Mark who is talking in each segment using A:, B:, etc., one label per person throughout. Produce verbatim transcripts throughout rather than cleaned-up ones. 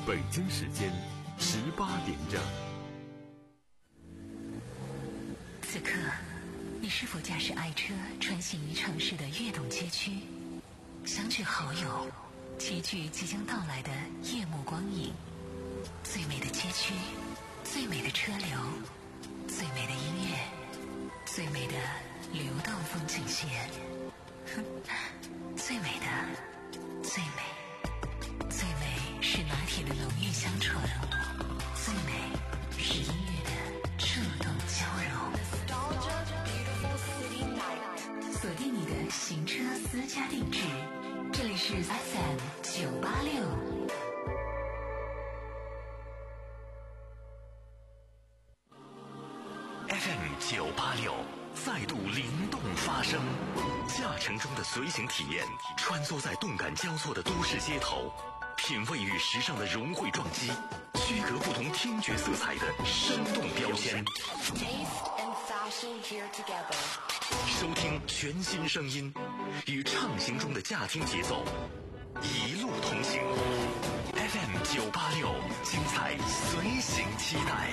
A: 北京时间十八点整。
B: 此刻，你是否驾驶爱车穿行于城市的跃动街区，相聚好友，齐聚即将到来的夜幕光影？最美的街区，最美的车流，最美的音乐，最美的流动风景线。最美的，最美，最美是拿铁的浓郁香醇，最美是音乐的触动交融。锁定你的行车私家定制，这里是 F M 九八六。
C: F M 九八六再度灵动发声，驾乘中的随行体验，穿梭在动感交错的都市街头，品味与时尚的融汇撞击，区隔不同听觉色彩的生动标签。收听全新声音，与畅行中的驾听节奏，一路同行。F M 九八六，精彩随行期待。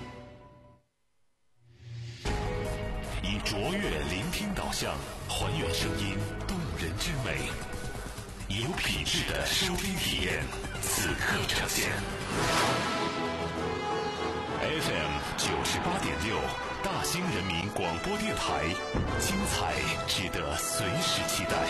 C: 以卓越聆听导向，还原声音动人之美，以有品质的收听体验，此刻呈现。F M 九十八点六，大兴人民广播电台，精彩值得随时期待。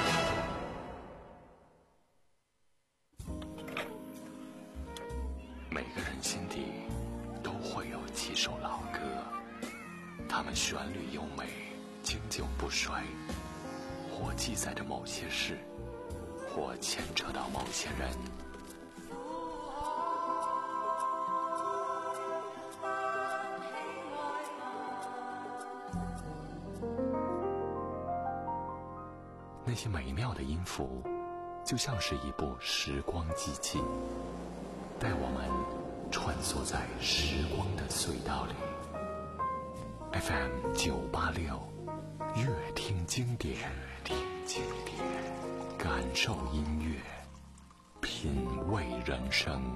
C: 每个人心底都会有几首老歌，它们旋律优美，经久不衰，或记载着某些事，或牵扯到某些人。那些美妙的音符，就像是一部时光机器，带我们穿梭在时光的隧道里。F M 九八六，乐听经典，乐听经典，感受音乐，品味人生。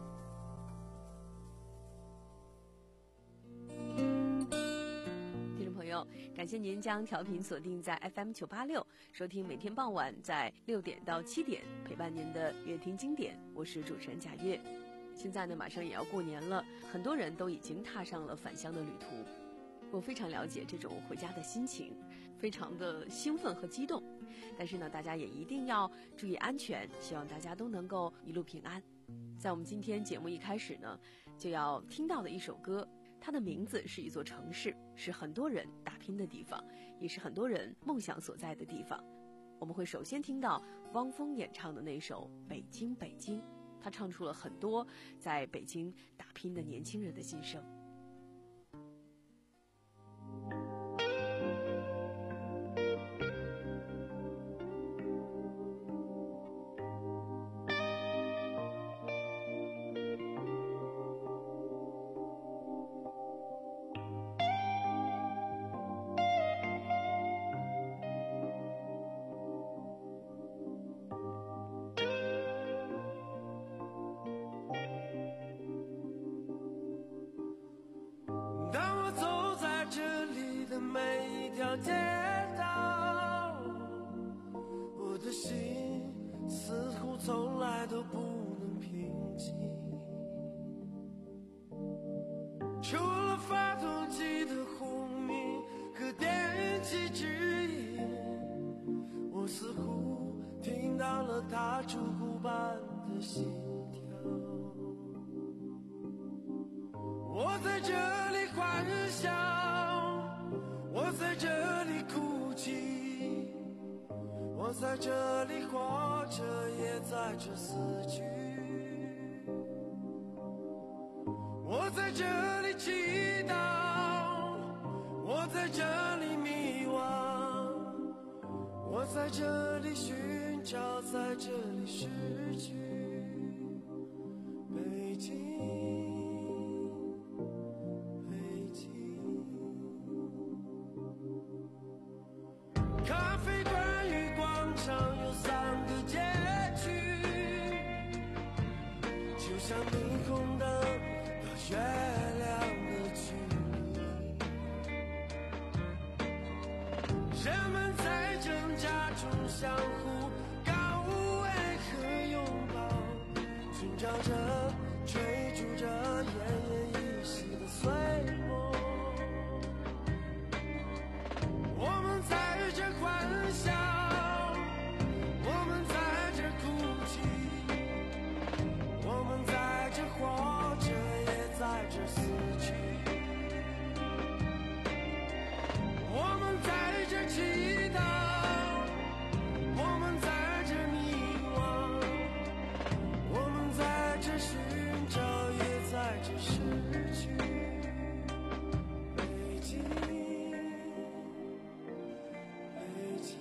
D: 听众朋友，感谢您将调频锁定在 F M 九八六，收听每天傍晚在六点到七点陪伴您的乐听经典，我是主持人贾月。现在呢，马上也要过年了，很多人都已经踏上了返乡的旅途。我非常了解这种回家的心情，非常的兴奋和激动。但是呢，大家也一定要注意安全，希望大家都能够一路平安。在我们今天节目一开始呢，就要听到的一首歌，它的名字是一座城市，是很多人打拼的地方，也是很多人梦想所在的地方。我们会首先听到汪峰演唱的那首《北京北京》，他唱出了很多在北京打拼的年轻人的心声。
E: 每一条街道，我的心似乎从来都不能平静。除了发动机的轰鸣和电气指引，我似乎听到了它烛骨般的心跳。我在这里欢笑，我在这里哭泣，我在这里活着，也在这死去。我在这里祈祷，我在这里迷惘，我在这里寻找，在这里失去。北京咖啡馆与广场有三个街区，就像霓虹灯和月亮的距离，人们在挣扎中相互告慰和拥抱，寻找着追逐着奄奄一息的碎梦。我们在这欢笑，我们在这哭泣，我们在这活着，也在这死去。我们在这祈祷，我们在这迷惘，我们在这寻找，也在这失去。北京，北京。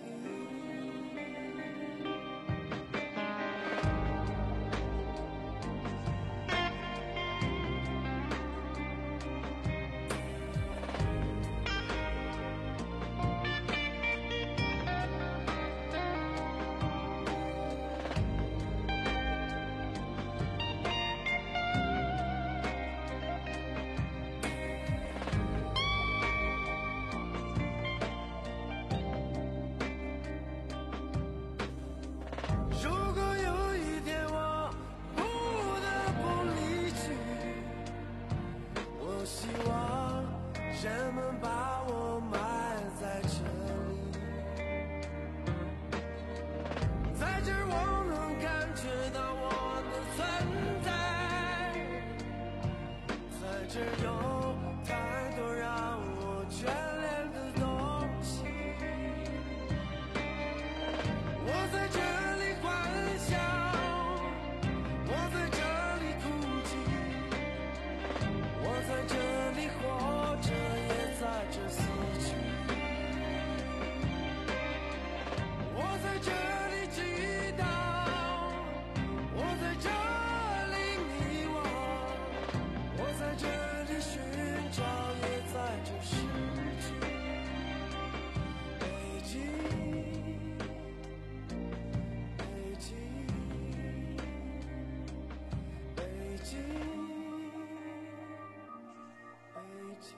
E: 如果有一天我不得不离去，我希望人们把我埋在这里，在这儿我能感觉到我的存在，在这儿有太多让我眷恋的东西。我在这里欢笑，我在这里哭泣，我在这里活着，也在这死去。我在这里祈祷，我在这里迷惘，我在这里寻找，也在这失去。北京，北京，北京，北京。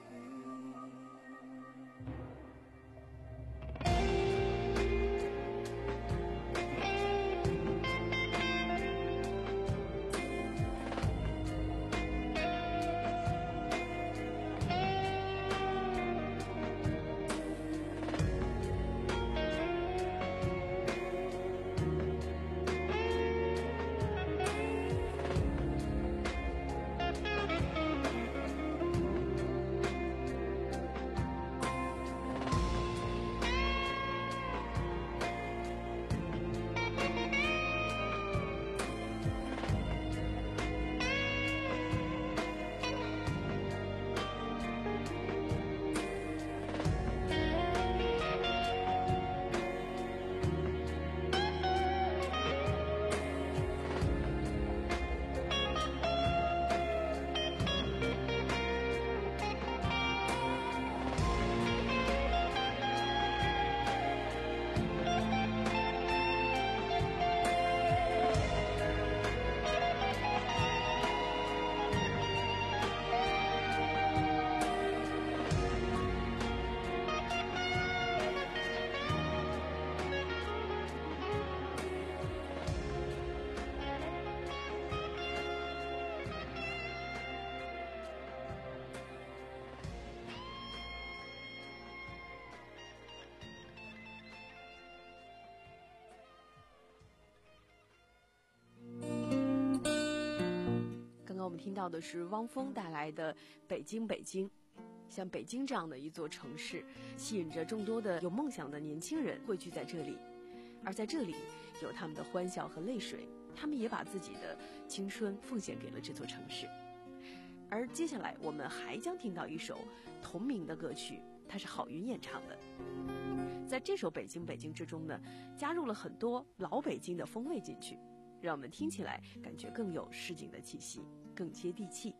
D: 我们听到的是汪峰带来的《北京北京》。像北京这样的一座城市，吸引着众多的有梦想的年轻人汇聚在这里，而在这里有他们的欢笑和泪水，他们也把自己的青春奉献给了这座城市。而接下来我们还将听到一首同名的歌曲，它是郝云演唱的。在这首《北京北京》之中呢，加入了很多老北京的风味进去，让我们听起来感觉更有市井的气息，更接地气。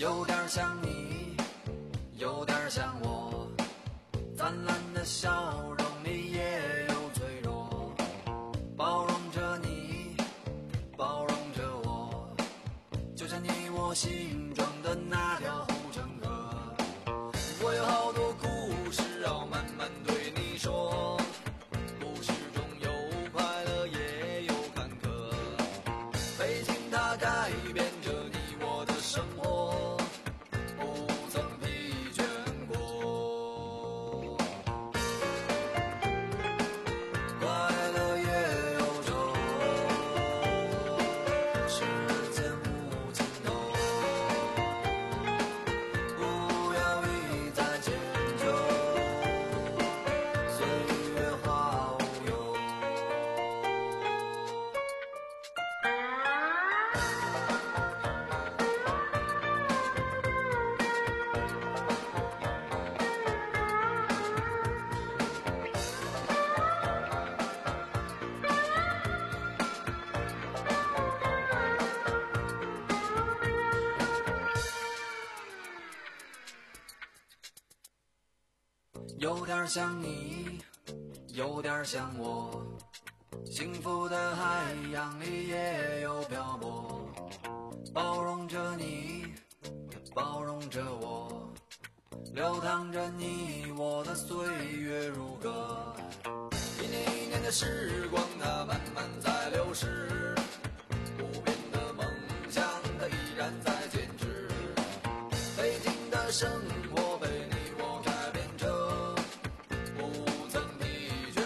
F: 有点像你，有点像我，灿烂的笑容里也有脆弱，包容着你，包容着我，就像你我心中的那条护城河。我有好多故事要慢慢对你说，故事中有快乐也有坎坷，北京它改变着你我的生活，不曾疲倦过。快乐也有愁，世间无尽头，不要一再迁就，岁月化无忧。有点像你，有点像我，幸福的海洋里也有漂泊，包容着你，包容着我，流淌着你我的岁月如歌。一年一年的时光它慢慢在流逝，不变的梦想它依然在坚持，北京的生活被你我改变着，不曾疲倦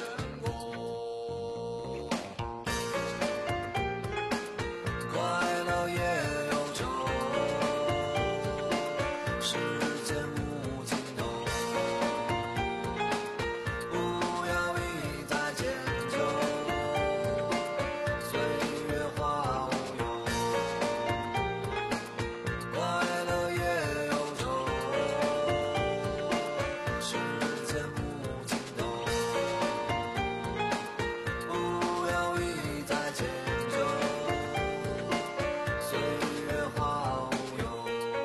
F: 过。快乐也有愁，世间无尽头，不要一再迁就，岁月化无忧。快乐也有愁，世间无尽头，不要一再迁就，岁月化无忧。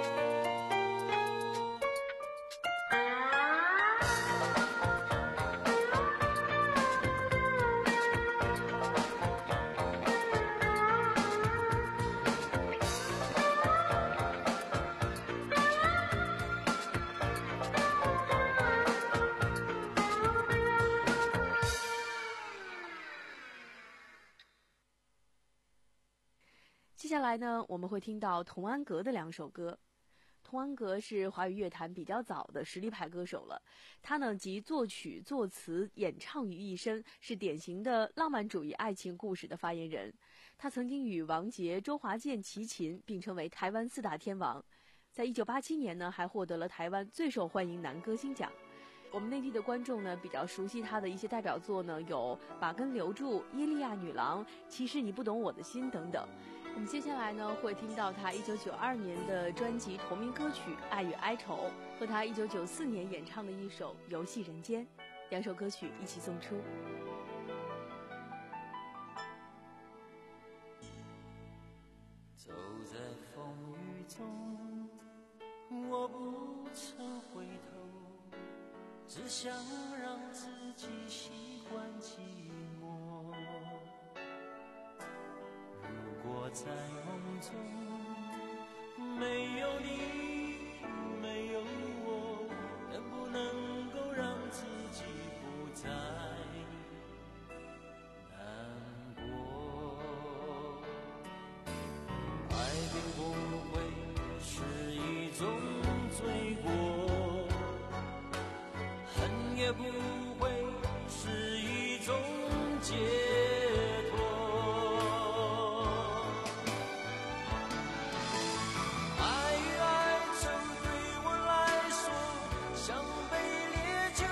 D: 接下来呢，我们会听到童安格的两首歌。童安格是华语乐坛比较早的实力派歌手了，他呢集作曲、作词、演唱于一身，是典型的浪漫主义爱情故事的发言人。他曾经与王杰、周华健齐秦，并称为台湾四大天王。在一九八七年呢，还获得了台湾最受欢迎男歌星奖。我们内地的观众呢比较熟悉他的一些代表作呢，有《把根留住》、《耶利亚女郎》、《其实你不懂我的心》等等。我们接下来呢会听到他一九九二年的专辑同名歌曲《爱与哀愁》和他一九九四年演唱的一首《游戏人间》，两首歌曲一起送出。
E: 走在风雨中，我不曾回头，只想让自己习惯寂寞。如果在梦中没有你，没有我，能不能够让自己不再难过？爱并不会是一种罪过，恨也不会是一种解脱。爱与哀愁对我来说像杯烈酒，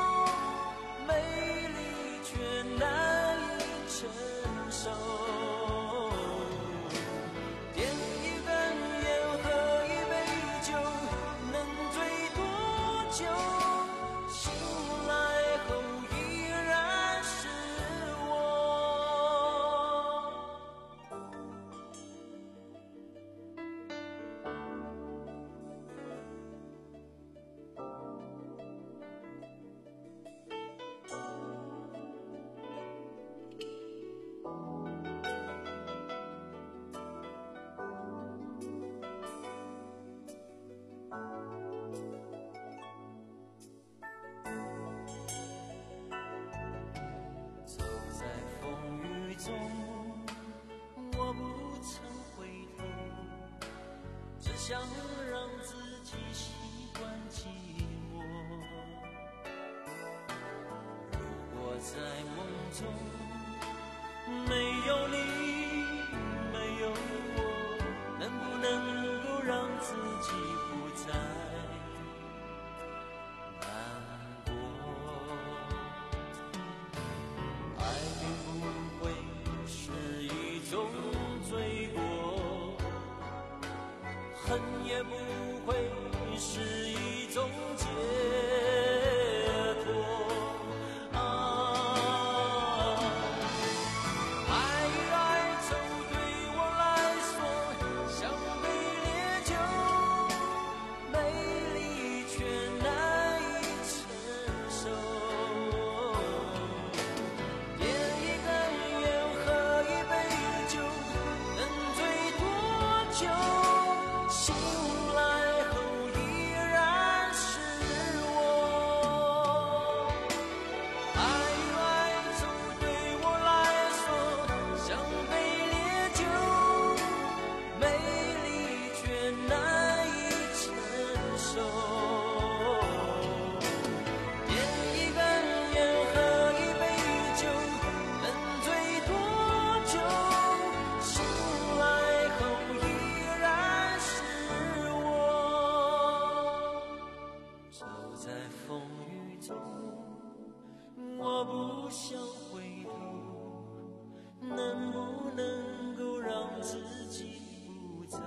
E: 美丽却难以承受。点一根烟，喝一杯酒，能醉多久？醒来后依然是我。
G: 想让自己习惯寂寞。如果在梦中没有你，没有我，能不能够让自己不再难过？爱并不会是一种罪过，恨也不会是一种解脱。啊，爱与哀愁对我来说像杯烈酒，美丽却难以承受。点一根烟，喝一杯酒，能醉多久？醒来后依然是我。爱与哀愁对我来说像杯烈酒，美丽却难以承受。点一根烟，喝一杯酒，能醉多久？醒来后依然是我。走在风雨中，我不想回头，能不能够让自己不再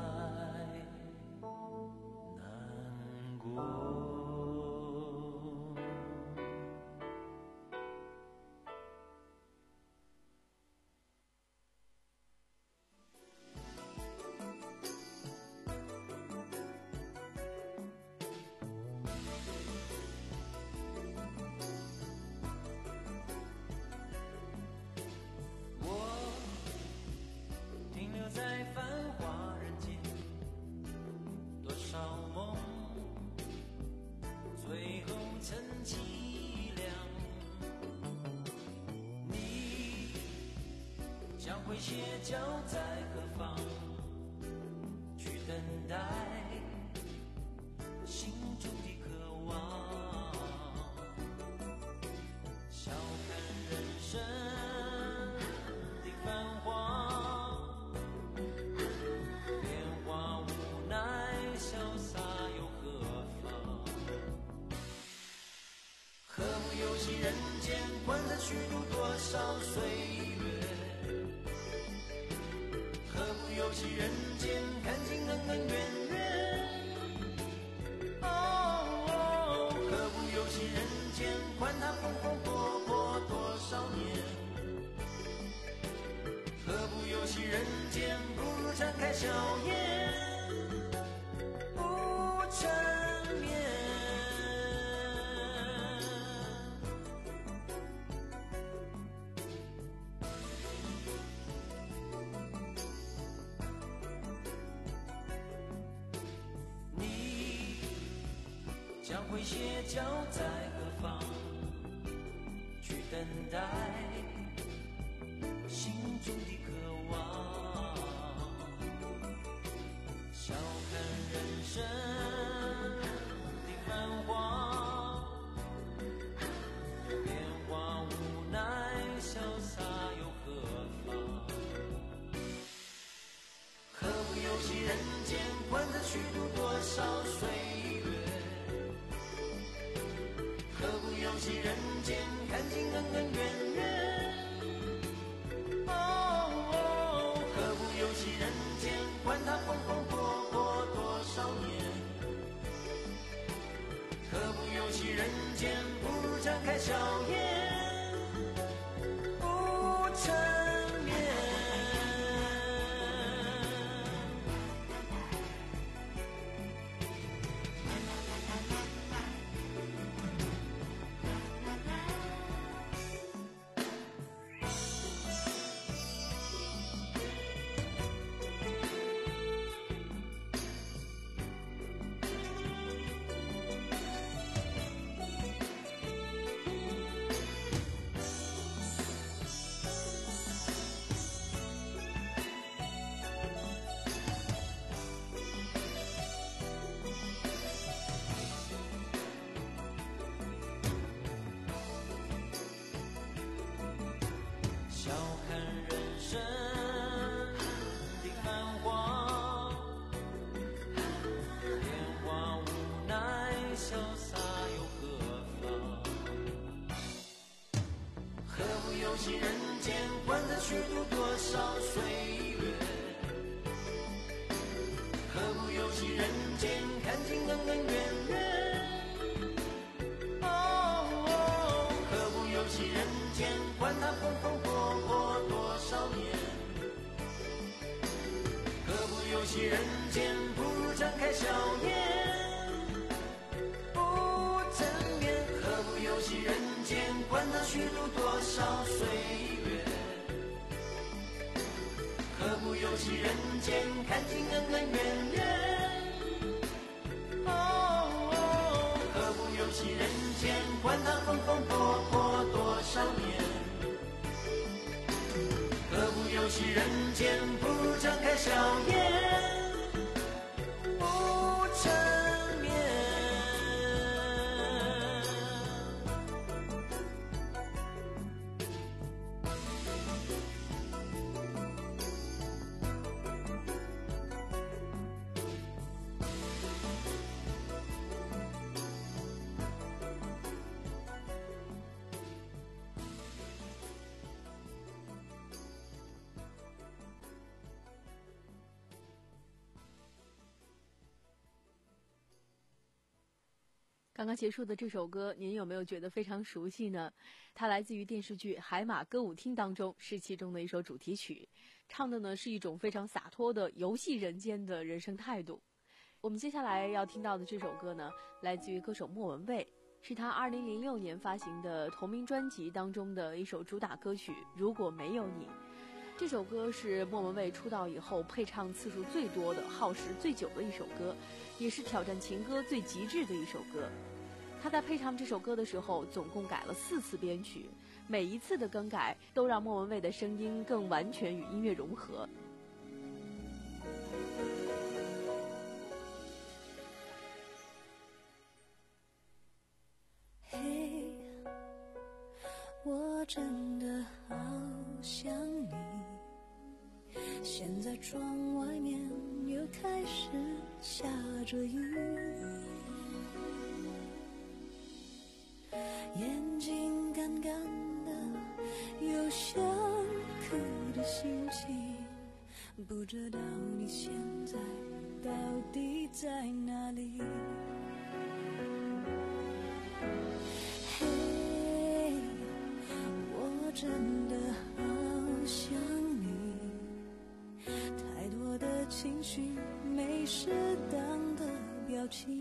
G: 难过？我停留在繁华人间，多少梦最后成凄凉。你将会歇脚在何方？去等待心中的渴望。笑看人生的繁华，变化无奈，潇洒又何妨？何不游戏人间，欢乐虚度多少岁月？何不游戏人间，看尽恩恩怨怨？哦哦，何不游戏人间，管他风风火火多少年？何不游戏人间，不如展开笑颜，不缠绵。你将会歇脚在何方？去等待心中的渴望。笑看人生的繁华，变化无奈，潇洒又何妨？何不游戏人间，欢乐虚度多少岁月？何不游戏人间，看尽恩恩怨怨？哦哦，何不游戏人间，管他风风火火多少年？何不游戏人间，不如展开笑颜，不缠绵。 戏人间，看尽恩恩怨怨。哦哦，何不游戏人间，管他风风火火多少年。何不游戏人间，不如展开笑颜。不正面，何不游戏人间，管他虚度多少岁月。何不游戏人间，看尽恩恩怨怨。哦哦，何不游戏人间，管他风风火火多少年。何不游戏人间，不如展开笑颜。不正面。
D: 刚刚结束的这首歌，您有没有觉得非常熟悉呢？它来自于电视剧《海马歌舞厅》当中，是其中的一首主题曲，唱的呢是一种非常洒脱的游戏人间的人生态度。我们接下来要听到的这首歌呢，来自于歌手莫文蔚，是他二零零六年发行的同名专辑当中的一首主打歌曲《如果没有你》。这首歌是莫文蔚出道以后配唱次数最多的、耗时最久的一首歌，也是挑战情歌最极致的一首歌。他在配唱这首歌的时候，总共改了四次编曲，每一次的更改都让莫文蔚的声音更完全与音乐融合。
H: 嘿，我真的好想你，现在窗外面又开始下着雨，眼睛干干的，有想哭的心情，不知道你现在到底在哪里。嘿，我真的好想你，太多的情绪没适当的表情，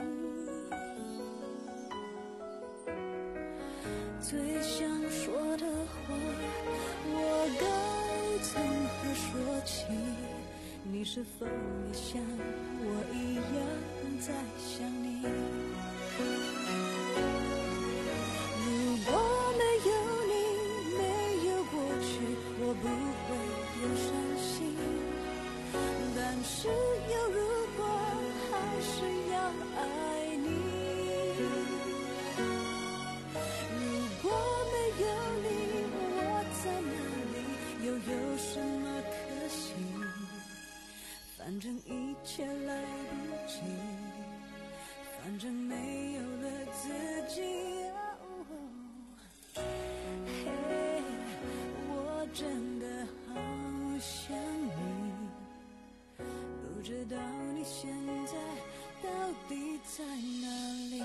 H: 最想说的话我该从何说起，你是否也像我一样在想你？如果没有你，没有过去，我不会有伤心，但是有如果还是要爱你。如果没有你，我在哪里，又有什么可惜，反正一切来不及，反正没有了自己。嘿，我真的好想你，不知道你现在到底在哪里。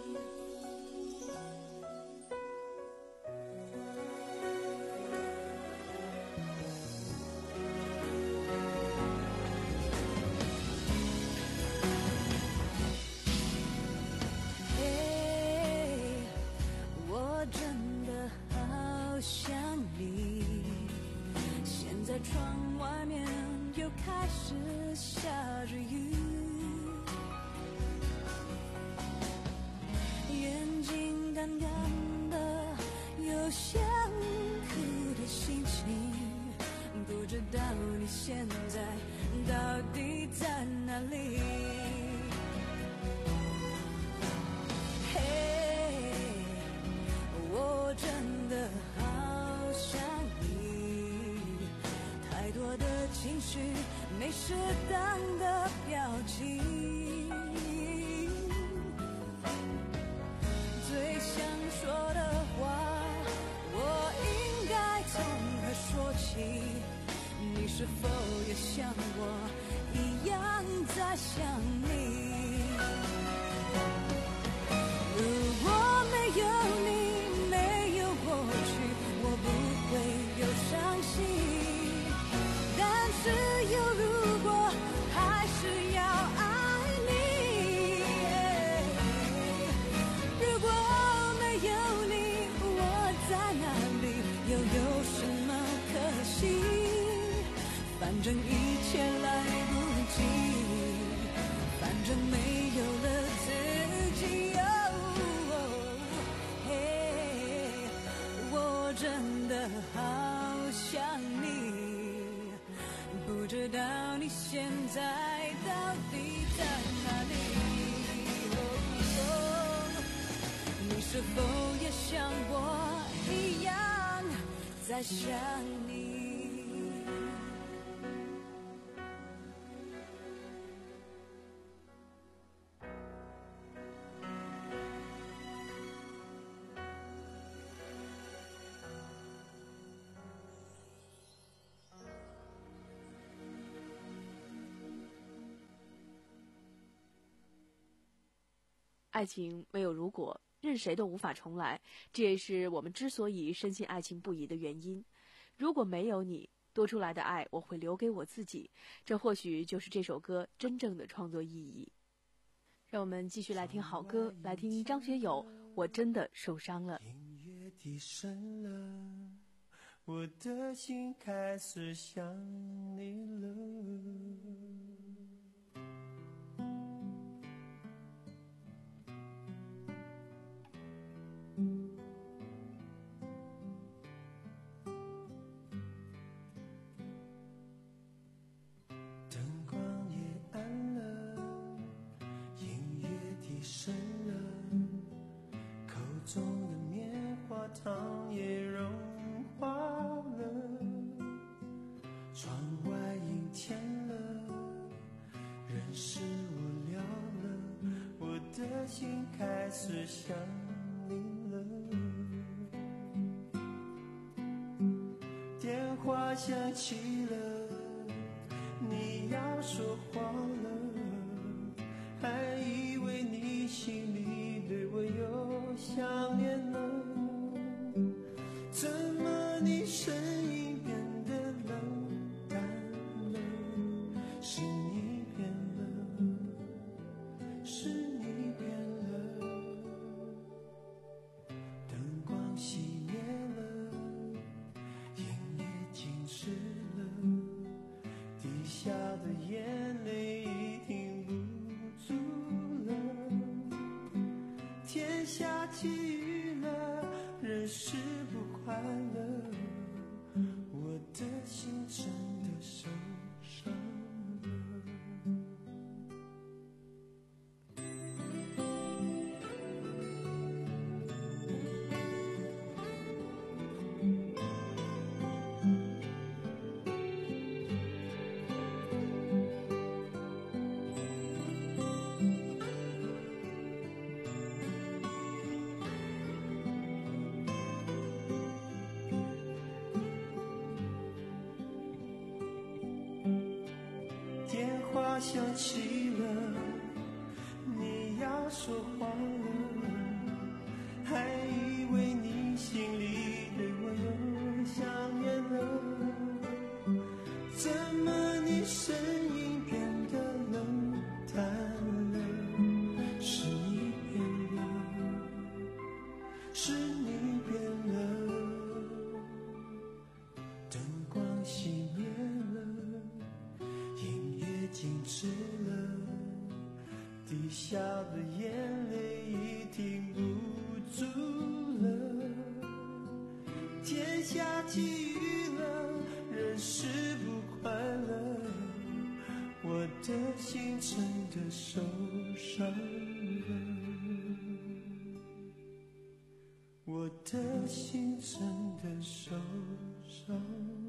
H: 窗外面又开始下着雨，眼睛干干的，有想哭的心情，不知道你现在到底在哪里。嘿，我真的好想太多的情绪，没适当的表情，最想说的话我应该从何说起，你是否也像我一样在在想你。如果没有你，没有过去，我不会有伤心。但是有如果，还是要爱你。如果没有你，我在哪里，又有什么可惜？反正一切来不及，反正没有了自己。我真的好想你，不知道你现在到底在哪里。你是否也像我一样在想你？
D: 爱情没有如果，任谁都无法重来，这也是我们之所以深信爱情不移的原因。如果没有你，多出来的爱我会留给我自己，这或许就是这首歌真正的创作意义。让我们继续来听好歌，来听张学友《我真的受伤了》。
E: 音乐低声了，我的心开始想你了。灯光也暗了，音乐低声了，口中的棉花糖也融化了，窗外阴天了，人是无聊了，我的心开始想你了。电话响起了，你要说话了，还以为你心里对我有想念呢，怎么你声音变得冷淡了？是你变了，是你变了，灯光熄灭了，音乐静止了，滴下的眼泪已停不住了，天下起雨了，人是不快乐，我的心真的受伤了。电话响起了，你要说话了，还以为你心里对我有想念了，怎么你声音变得冷淡了？是你变了，是你变了，灯光熄灭了，音乐静止了，滴下的眼泪已停不住了，天下起雨了，人是不快乐，我的心真的受伤了，我的心真的受伤了。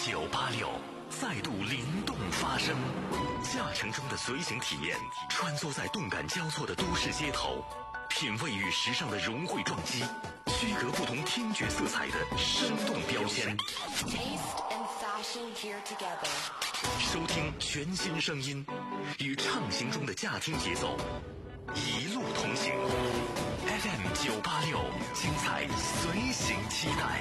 C: 九八六再度灵动发声，驾乘中的随行体验，穿梭在动感交错的都市街头，品味与时尚的融汇撞击，区隔不同听觉色彩的生动标签。收听全新声音，与畅行中的驾听节奏，一路同行。F M 九八六，精彩随行期待。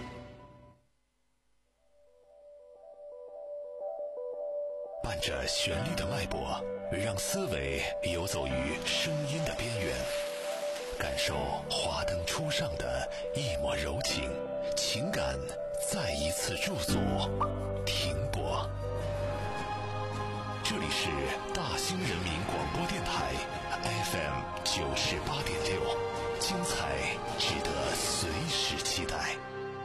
I: 伴着旋律的脉搏，让思维游走于声音的边缘，感受华灯初上的一抹柔情，情感再一次驻足停泊。这里是大兴人民广播电台 F M 九十八点六，精彩值得随时期待。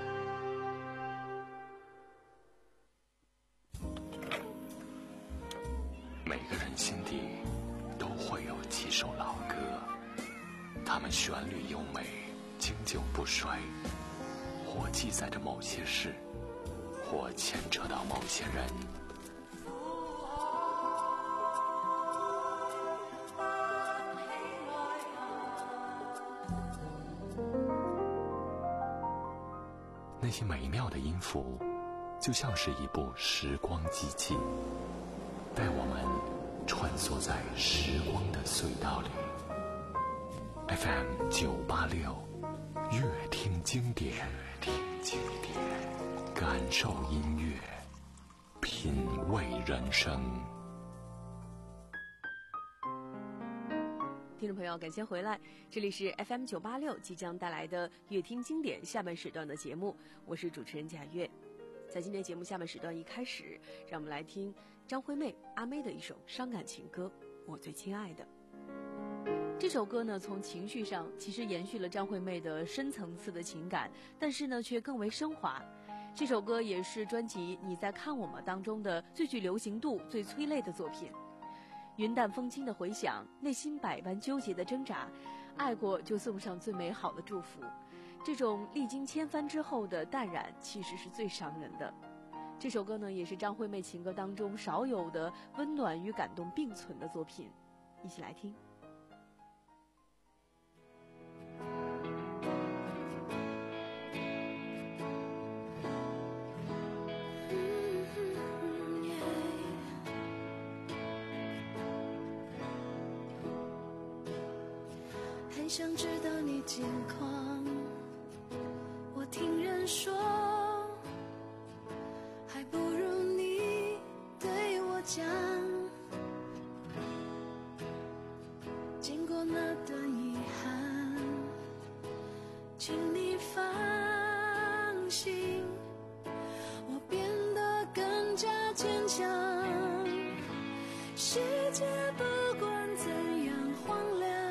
C: 每个人心底都会有几首老歌，它们旋律优美，经久不衰，或记载着某些事，或牵扯到某些人。那些美妙的音符，就像是一部时光机器，带我们穿梭在时光的隧道里。 F M 九八六，乐听经典，听经典，感受音乐，品味人生。
D: 听众朋友，感谢回来，这里是 F M 九八六即将带来的乐听经典下半时段的节目，我是主持人贾月。在今天节目下半时段一开始，让我们来听张惠妹阿妹的一首伤感情歌《我最亲爱的》。这首歌呢，从情绪上其实延续了张惠妹的深层次的情感，但是呢，却更为升华。这首歌也是专辑《你在看我吗》当中的最具流行度、最催泪的作品。云淡风轻的回响，内心百般纠结的挣扎，爱过就送上最美好的祝福。这种历经千帆之后的淡然，其实是最伤人的。这首歌呢，也是张惠妹情歌当中少有的温暖与感动并存的作品，一起来听。
H: 很想知道你近况，我听人说，还不如你对我讲。经过那段遗憾，请你放心，我变得更加坚强。世界不管怎样荒凉，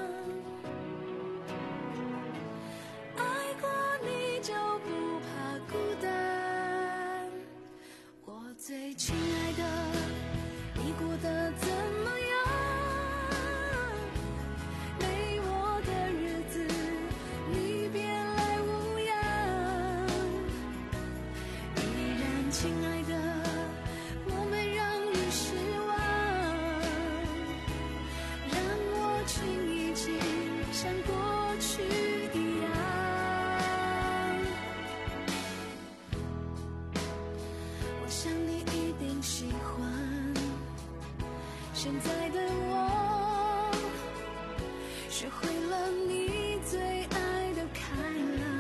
H: 最亲爱的，你过得怎么样？没我的日子，你别来无恙。依然亲爱的，我没让你失望，让我轻易轻像过去一样。我想你一定喜欢现在的我，学会了你最爱的开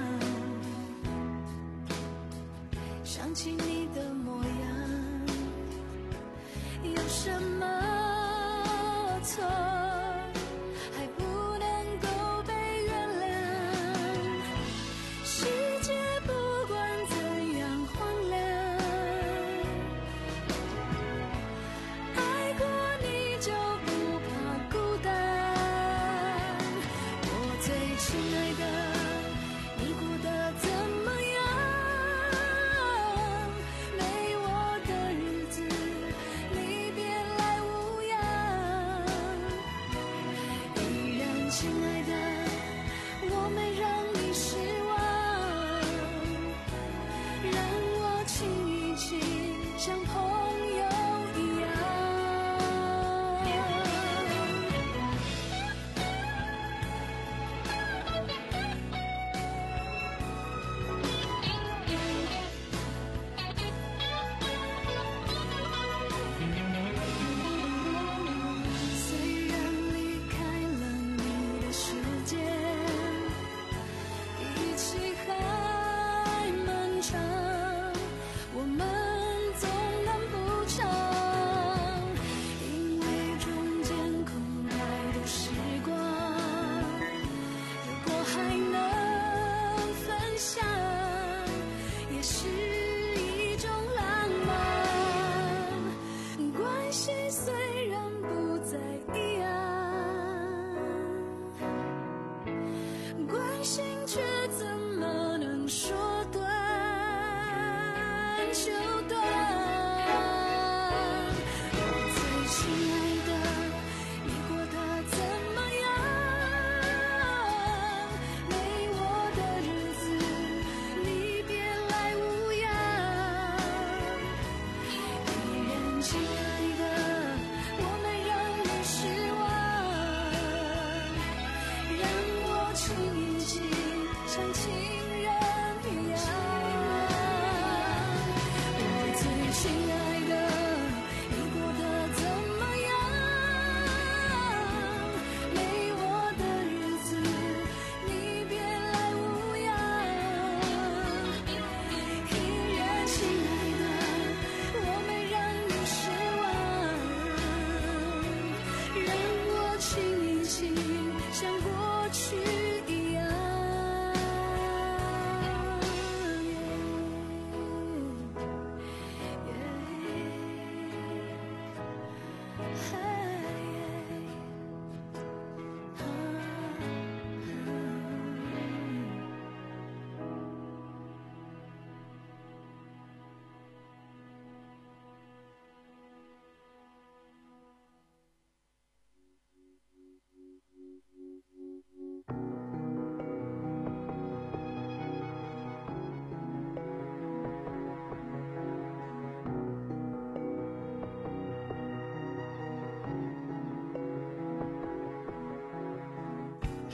H: 朗。想起你的模样，有什么错还不能够被原谅？世界不管怎样荒凉，就不怕孤单。我最亲爱的，你过得怎么样？没我的日子，你别来无恙。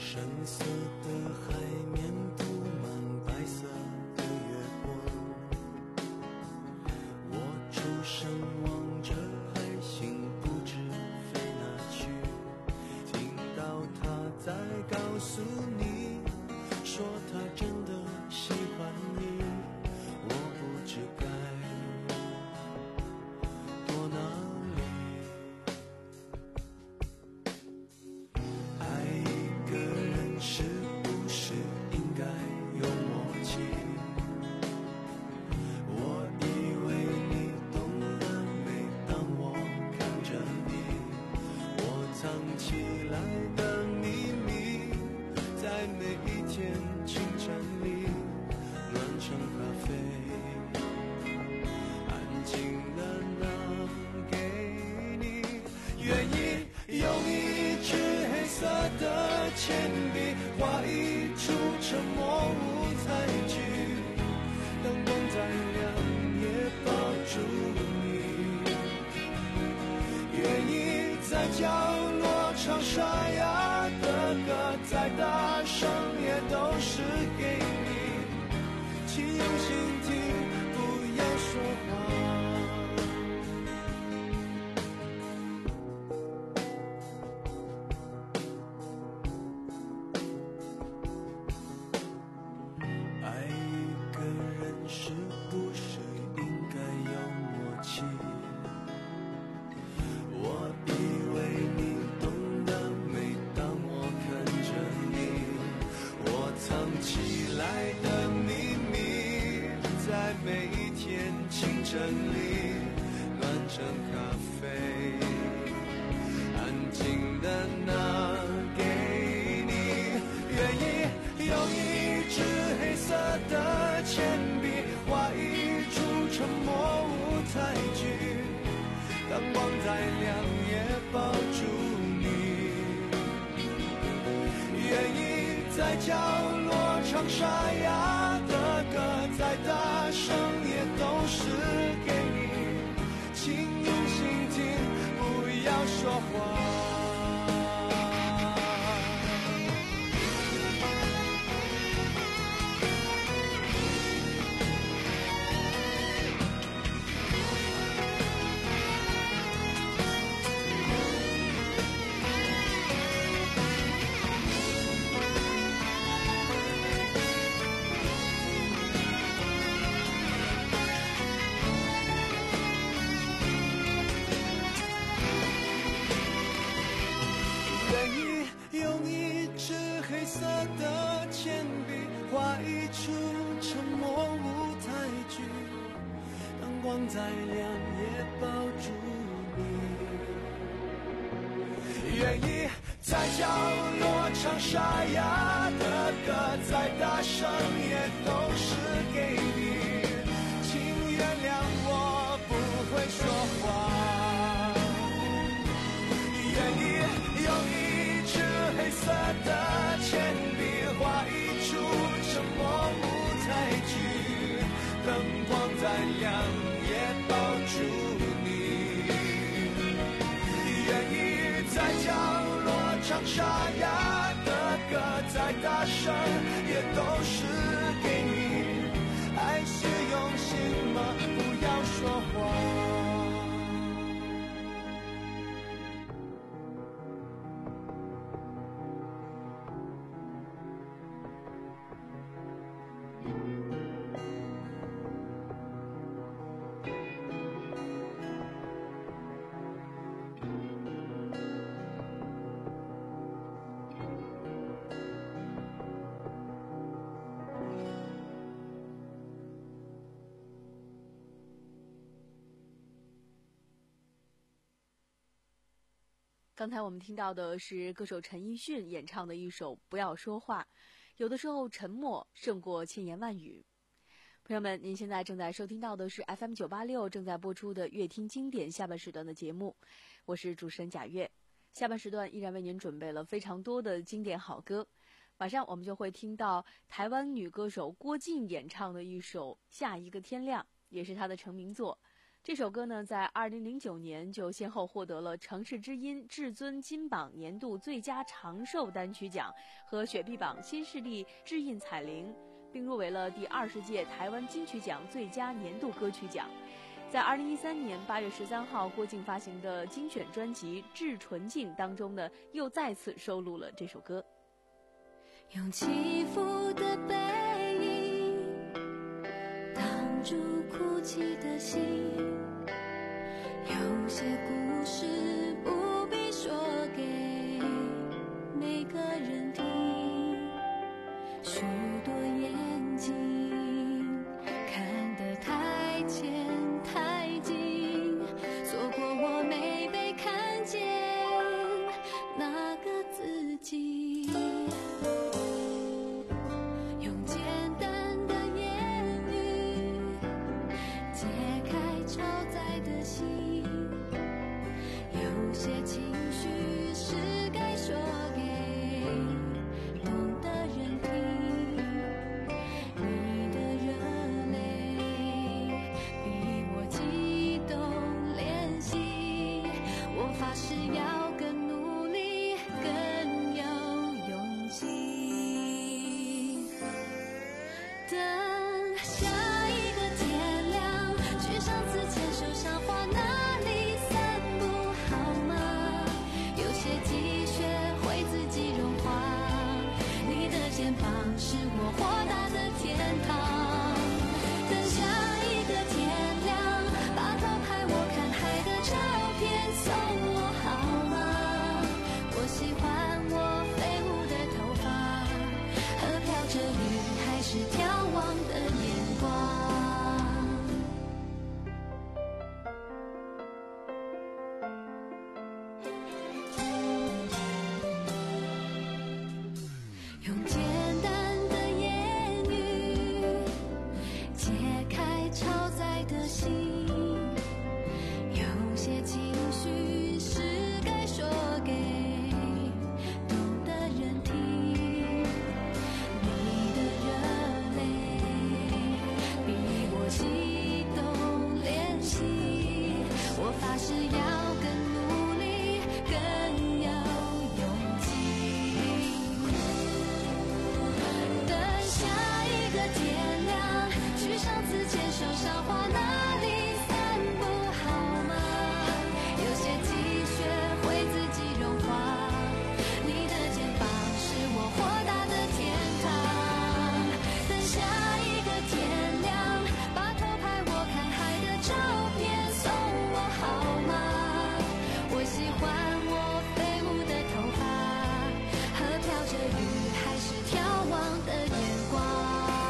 E: 深色的海面铺满白色的月光，我出神望着海星不知飞哪去，听到他在告诉你说他真的喜欢你，我不知该躲哪里。爱一个人是不是应该有默契？我以为你懂得，每当我看着你，我藏起来的秘密，在每一天清晨里暖成咖啡，安静的拿给你，愿意用一支黑色的铅笔画一出沉默舞台剧，灯光再亮也抱住你，愿意在角落唱沙哑的歌，再大声也都是给你，请用心听，不要说话。爱一个人是不是应该有默契？我以为你懂得，每当我看着你，我藏起来的秘密，在每一天清晨里暖成咖啡，安静的拿给你，愿意用一支黑色的铅笔画一出沉默舞台剧，灯光再亮也抱住你，愿意在角落唱沙哑的歌，再大声也都是给你，请用心听，不要说话。愿意用一支黑色的铅笔画一出沉默舞台剧，灯光再亮也抱住你，愿意在角落唱沙哑的歌，再大声也都是给你，请原谅我不会说话，愿意用一支黑色的铅笔画一出沉默舞台剧，灯光再亮也抱住你，愿意在角落唱沙哑的歌，再大声也都是给你，爱是用心吗？不要说谎。
D: 刚才我们听到的是歌手陈奕迅演唱的一首《不要说话》，有的时候沉默胜过千言万语。朋友们，您现在正在收听到的是 F M 九八六正在播出的乐听经典下半时段的节目，我是主持人贾月。下半时段依然为您准备了非常多的经典好歌，马上我们就会听到台湾女歌手郭静演唱的一首《下一个天亮》，也是她的成名作。 这首歌呢，在二零零九年就先后获得了城市之音至尊金榜年度最佳长寿单曲奖和雪碧榜新势力智印彩铃，并入围了第二十届台湾金曲奖最佳年度歌曲奖。在二零一三年八月十三号郭靖发行的精选专辑《致纯净》当中呢，又再次收录了这首歌。
H: 用起伏的背影挡住哭泣的心，有些故事不必说给每个人听，许多眼睛看得太浅太近，错过我没被看见那个自己。用简单的言语解开超载的心，有些情绪是该说给懂的人听。你的热泪比我激动练习，我发誓要更努力更有勇气。等下一个天亮，去上次牵手赏花那里散步好吗？有些积雪会自己融化，你的肩膀是我豁达的天堂。等下一个天亮，把头拍我看海的照片送我好吗？我喜欢我飞舞的头发和飘着雨还是眺望的眼光。用简单的言语解开超载的心，有些情绪是该说给懂的人听。你的热泪比我激动练习，我发誓要更努力更有勇气。等下一个天亮，去上次牵手赏花那里散步好吗？有些积雪会自己融化，你的肩膀是我豁达的天堂。等下一个天亮，把头拍我看海的照片送我好吗？我喜欢我飞舞的头发和飘着雨还是眺望的眼光。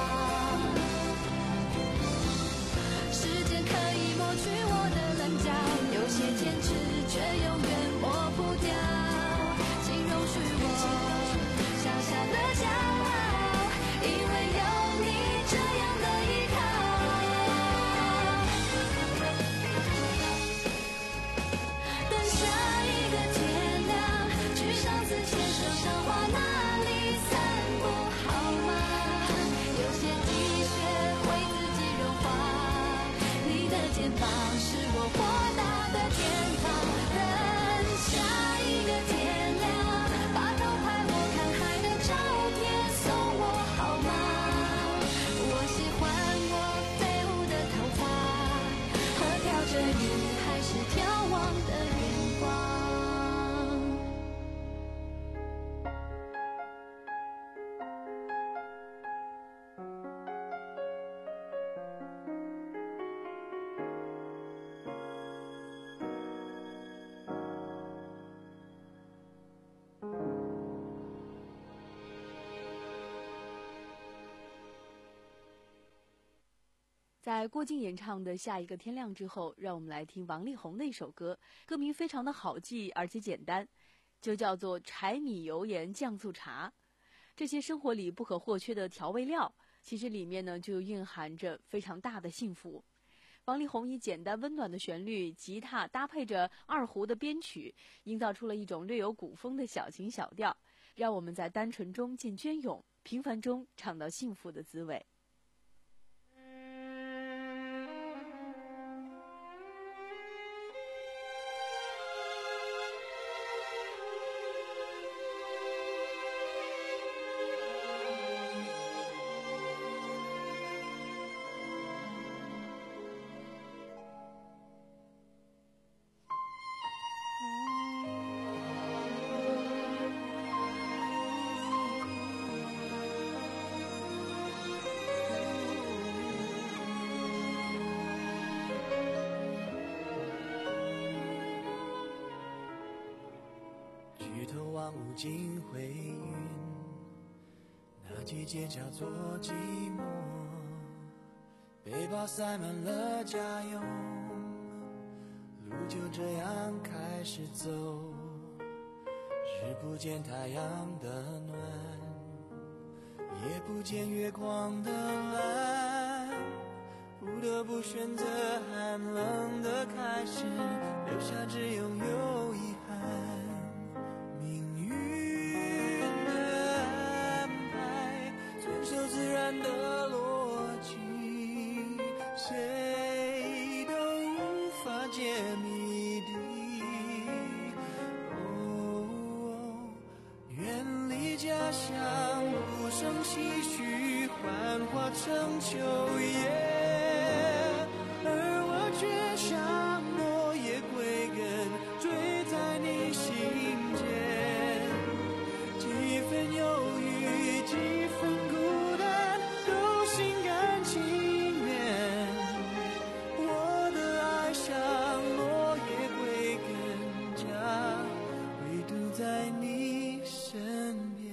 H: 时间可以抹去我的棱角，有些坚持却永远抹不掉，请容许我小小的骄傲，因为有你这样的依靠。等下一个天亮，去上次牵手赏花那里散步好吗？有些积雪会自己融化，你的肩膀是我豁达的天堂。等下一个天亮，把头拍我看海的照片送我好吗？我喜欢我飞舞的头发和飘着雨还是眺望的眼光。
D: 在郭靖演唱的《下一个天亮》之后，让我们来听王力宏的一首歌，歌名非常的好记而且简单，就叫做柴米油盐酱醋茶。这些生活里不可或缺的调味料，其实里面呢就蕴含着非常大的幸福。王力宏以简单温暖的旋律，吉他搭配着二胡的编曲，营造出了一种略有古风的小情小调，让我们在单纯中见隽永，平凡中尝到幸福的滋味。
E: 望无尽回云，那季节叫做寂寞，背包塞满了家用，路就这样开始走，日不见太阳的暖，也不见月光的蓝，不得不选择寒冷的开始，留下只拥有遗憾。命运的安排，遵守自然的逻辑，谁都无法解谜底。哦，远离家乡，不胜唏嘘，幻化成秋叶。而我却像落叶归根，坠在你心间，几分忧郁，几分孤单，都心甘情愿。我的爱像落叶归根，家唯独在你身边。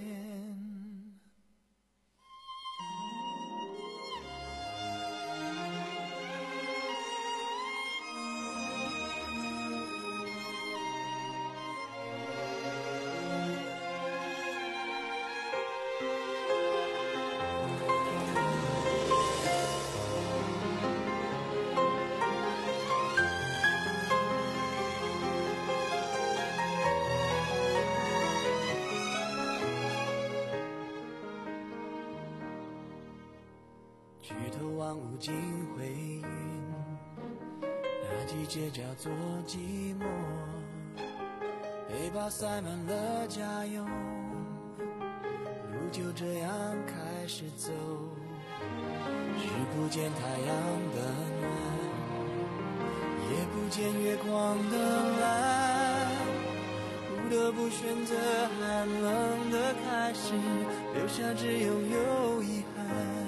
E: 举头望无尽回云，那季节叫做寂寞，背包塞满了家用，路就这样开始走，日不见太阳的暖，也不见月光的蓝，不得不选择寒冷的开始，留下只拥有遗憾。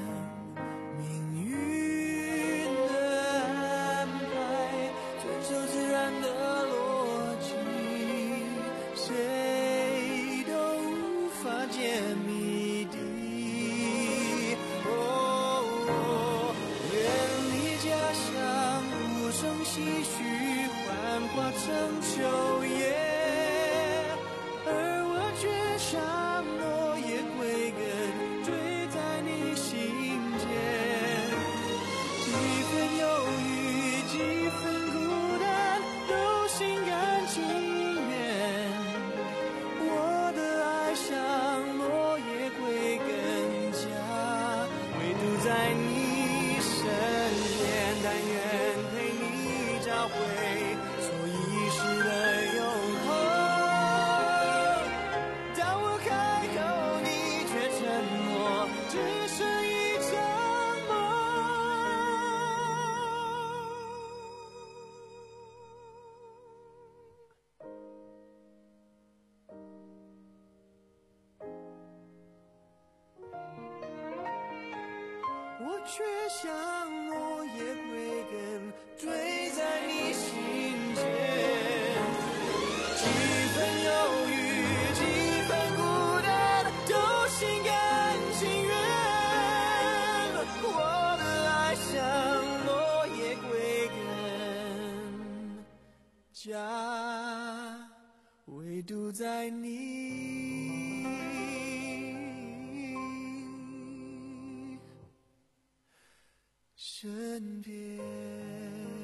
E: 的逻辑，谁都无法解谜底。哦，远离家乡，不胜唏嘘，幻化成秋叶，而我却像落叶归根，坠在你心间，几分忧郁，几分孤单，都心甘情愿。我的爱像落叶归根，家唯独在你身边，但愿陪你找回所遗失的永恒。当我开口，你却沉默，只是一场梦。我却像落叶归根，坠在你心间，几分忧郁，几分孤单，都心甘情愿。我的爱像落叶归根，家唯独在你身边。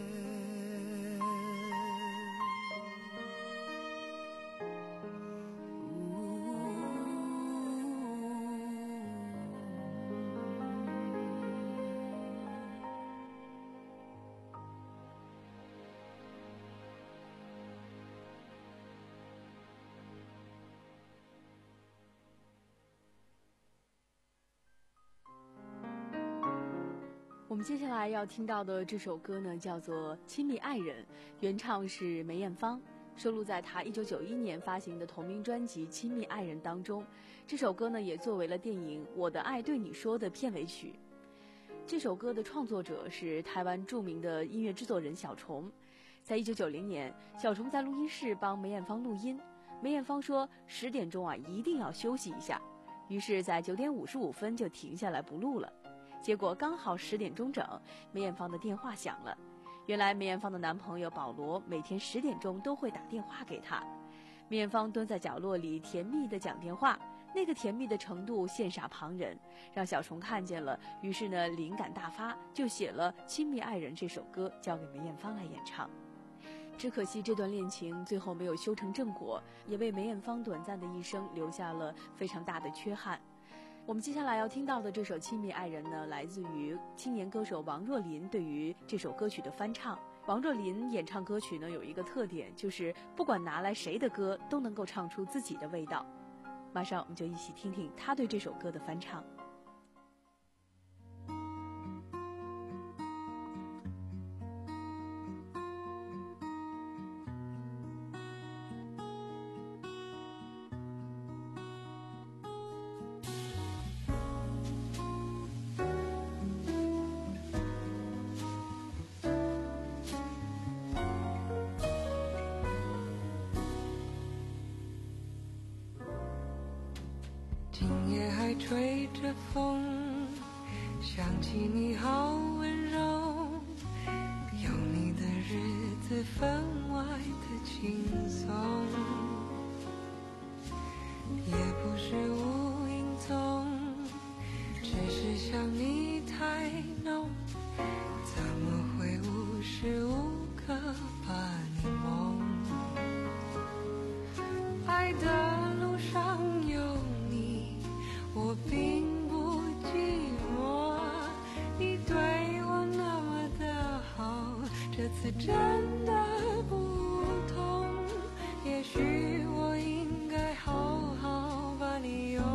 D: 我们接下来要听到的这首歌呢，叫做《亲密爱人》，原唱是梅艳芳，收录在她一九九一年发行的同名专辑《亲密爱人》当中。这首歌呢，也作为了电影《我的爱对你说》的片尾曲。这首歌的创作者是台湾著名的音乐制作人小虫。在一九九零年，小虫在录音室帮梅艳芳录音， 梅艳芳说十点钟啊一定要休息一下，于是在九点五十五分就停下来不录了。结果刚好十点钟整，梅艳芳的电话响了。原来梅艳芳的男朋友保罗每天十点钟都会打电话给她，梅艳芳蹲在角落里甜蜜地讲电话，那个甜蜜的程度羡煞旁人，让小虫看见了，于是呢灵感大发，就写了《亲密爱人》这首歌交给梅艳芳来演唱。只可惜这段恋情最后没有修成正果，也为梅艳芳短暂的一生留下了非常大的缺憾。我们接下来要听到的这首《亲密爱人》呢，来自于青年歌手王若琳对于这首歌曲的翻唱。王若琳演唱歌曲呢有一个特点，就是不管拿来谁的歌都能够唱出自己的味道。马上我们就一起听听她对这首歌的翻唱。
J: 今夜还吹着风，想起你好温柔，有你的日子分外的轻松，也不是无影踪，只是想你太浓，怎么会无时无刻把你梦？爱的路上有我并不寂寞，你对我那么的好，这次真的不同，也许我应该好好把你拥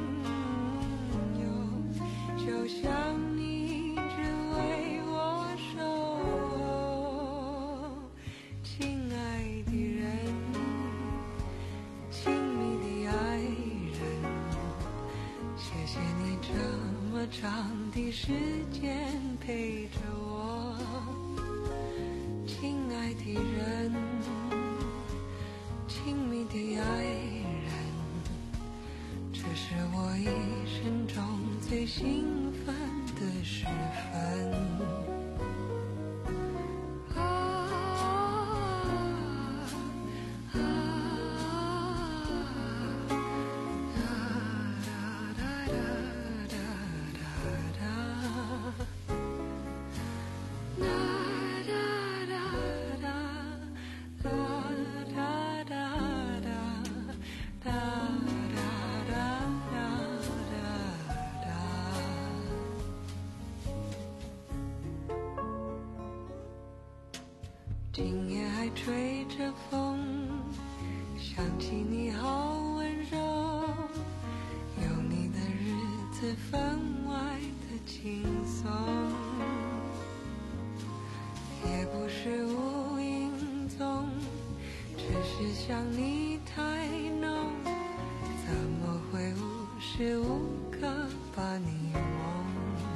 J: 有，就像你只为我守候，亲爱的人，亲密的爱人，谢谢你这么长的时间陪着我，亲爱的人，亲密的爱人，这是我一生中最兴奋的时分。今夜还吹着风，想起你好温柔，有你的日子分外的轻松，也不是无影踪，只是想你太浓，怎么会无时无刻把你梦？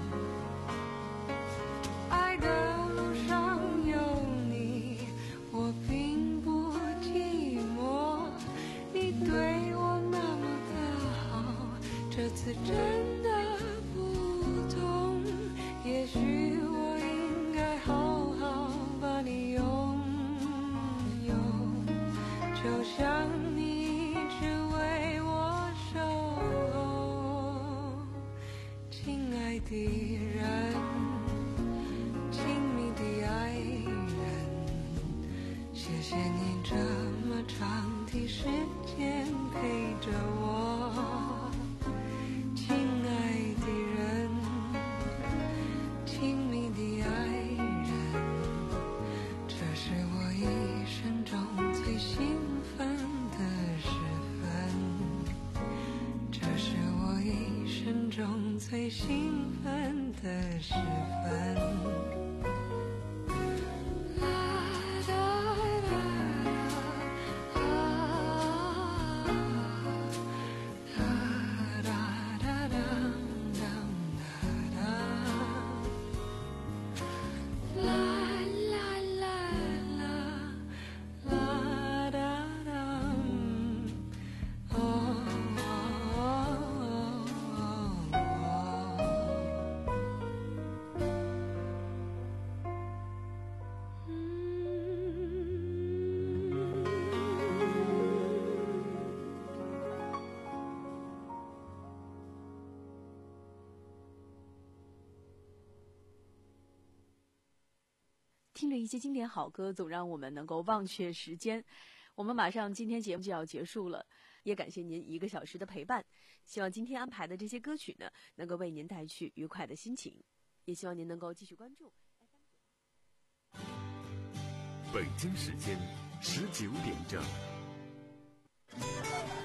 J: 爱的路上有我并不寂寞，你对我那么的好，这次真的不同，也许我应该好好把你拥有，就像你只为我守候，亲爱的人，亲密的爱人，谢谢你这么长的时间陪着我，亲爱的人，亲密的爱人，这是我一生中最兴奋的时分，这是我一生中最兴奋的时分。
D: 听着一些经典好歌，总让我们能够忘却时间。我们马上今天节目就要结束了，也感谢您一个小时的陪伴。希望今天安排的这些歌曲呢，能够为您带去愉快的心情，也希望您能够继续关注。
A: 北京时间十九点整。